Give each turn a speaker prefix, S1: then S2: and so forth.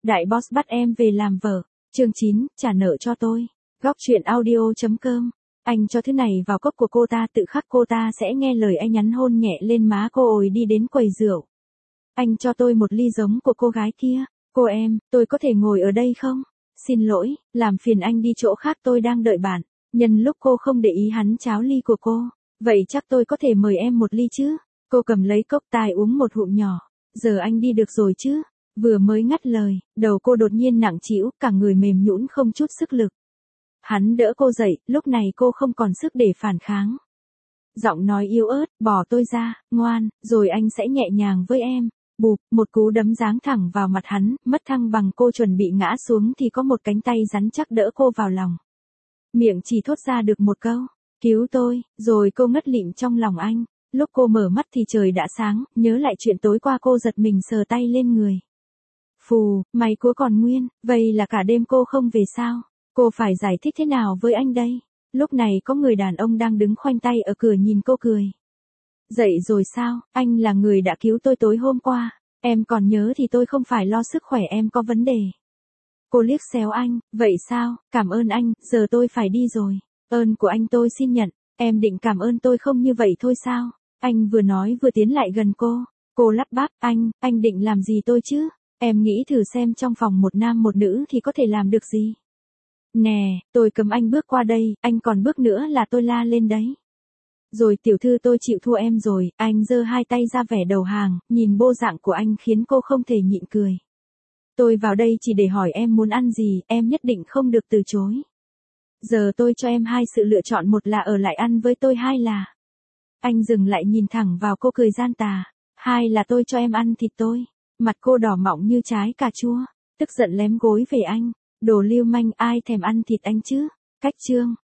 S1: Đại boss bắt em về làm vợ. Chương 9, trả nợ cho tôi. Góc truyện audio.com. Anh cho thứ này vào cốc của cô ta, tự khắc cô ta sẽ nghe lời anh nhắn hôn nhẹ lên má cô rồi đi đến quầy rượu. Anh cho tôi một ly giống của cô gái kia. Cô em, tôi có thể ngồi ở đây không? Xin lỗi, làm phiền anh đi chỗ khác, tôi đang đợi bạn. Nhân lúc cô không để ý hắn cháo ly của cô. Vậy chắc tôi có thể mời em một ly chứ? Cô cầm lấy cốc tài uống một ngụm nhỏ. Giờ anh đi được rồi chứ? Vừa mới ngắt lời, đầu cô đột nhiên nặng trĩu, cả người mềm nhũn không chút sức lực. Hắn đỡ cô dậy, lúc này cô không còn sức để phản kháng. Giọng nói yếu ớt, bỏ tôi ra, ngoan, rồi anh sẽ nhẹ nhàng với em. Bụp, một cú đấm giáng thẳng vào mặt hắn, mất thăng bằng, cô chuẩn bị ngã xuống thì có một cánh tay rắn chắc đỡ cô vào lòng. Miệng chỉ thốt ra được một câu, cứu tôi, rồi cô ngất lịm trong lòng anh. Lúc cô mở mắt thì trời đã sáng, nhớ lại chuyện tối qua cô giật mình sờ tay lên người. Phù, may của còn nguyên, vậy là cả đêm cô không về sao? Cô phải giải thích thế nào với anh đây? Lúc này có người đàn ông đang đứng khoanh tay ở cửa nhìn cô cười. Dậy rồi sao, anh là người đã cứu tôi tối hôm qua, em còn nhớ thì tôi không phải lo sức khỏe em có vấn đề. Cô liếc xéo anh, vậy sao, cảm ơn anh, giờ tôi phải đi rồi. Ơn của anh tôi xin nhận, em định cảm ơn tôi không như vậy thôi sao? Anh vừa nói vừa tiến lại gần cô. Cô lắp bắp, anh định làm gì tôi chứ? Em nghĩ thử xem trong phòng một nam một nữ thì có thể làm được gì? Nè, tôi cấm anh bước qua đây, anh còn bước nữa là tôi la lên đấy. Rồi tiểu thư, tôi chịu thua em rồi. Anh giơ hai tay ra vẻ đầu hàng, nhìn bộ dạng của anh khiến cô không thể nhịn cười. Tôi vào đây chỉ để hỏi em muốn ăn gì, em nhất định không được từ chối. Giờ tôi cho em hai sự lựa chọn, một là ở lại ăn với tôi, hai là... Anh dừng lại nhìn thẳng vào cô cười gian tà. Hai là tôi cho em ăn thịt tôi. Mặt cô đỏ mọng như trái cà chua, tức giận lém gối về anh. Đồ lưu manh, ai thèm ăn thịt anh chứ? Cách chương.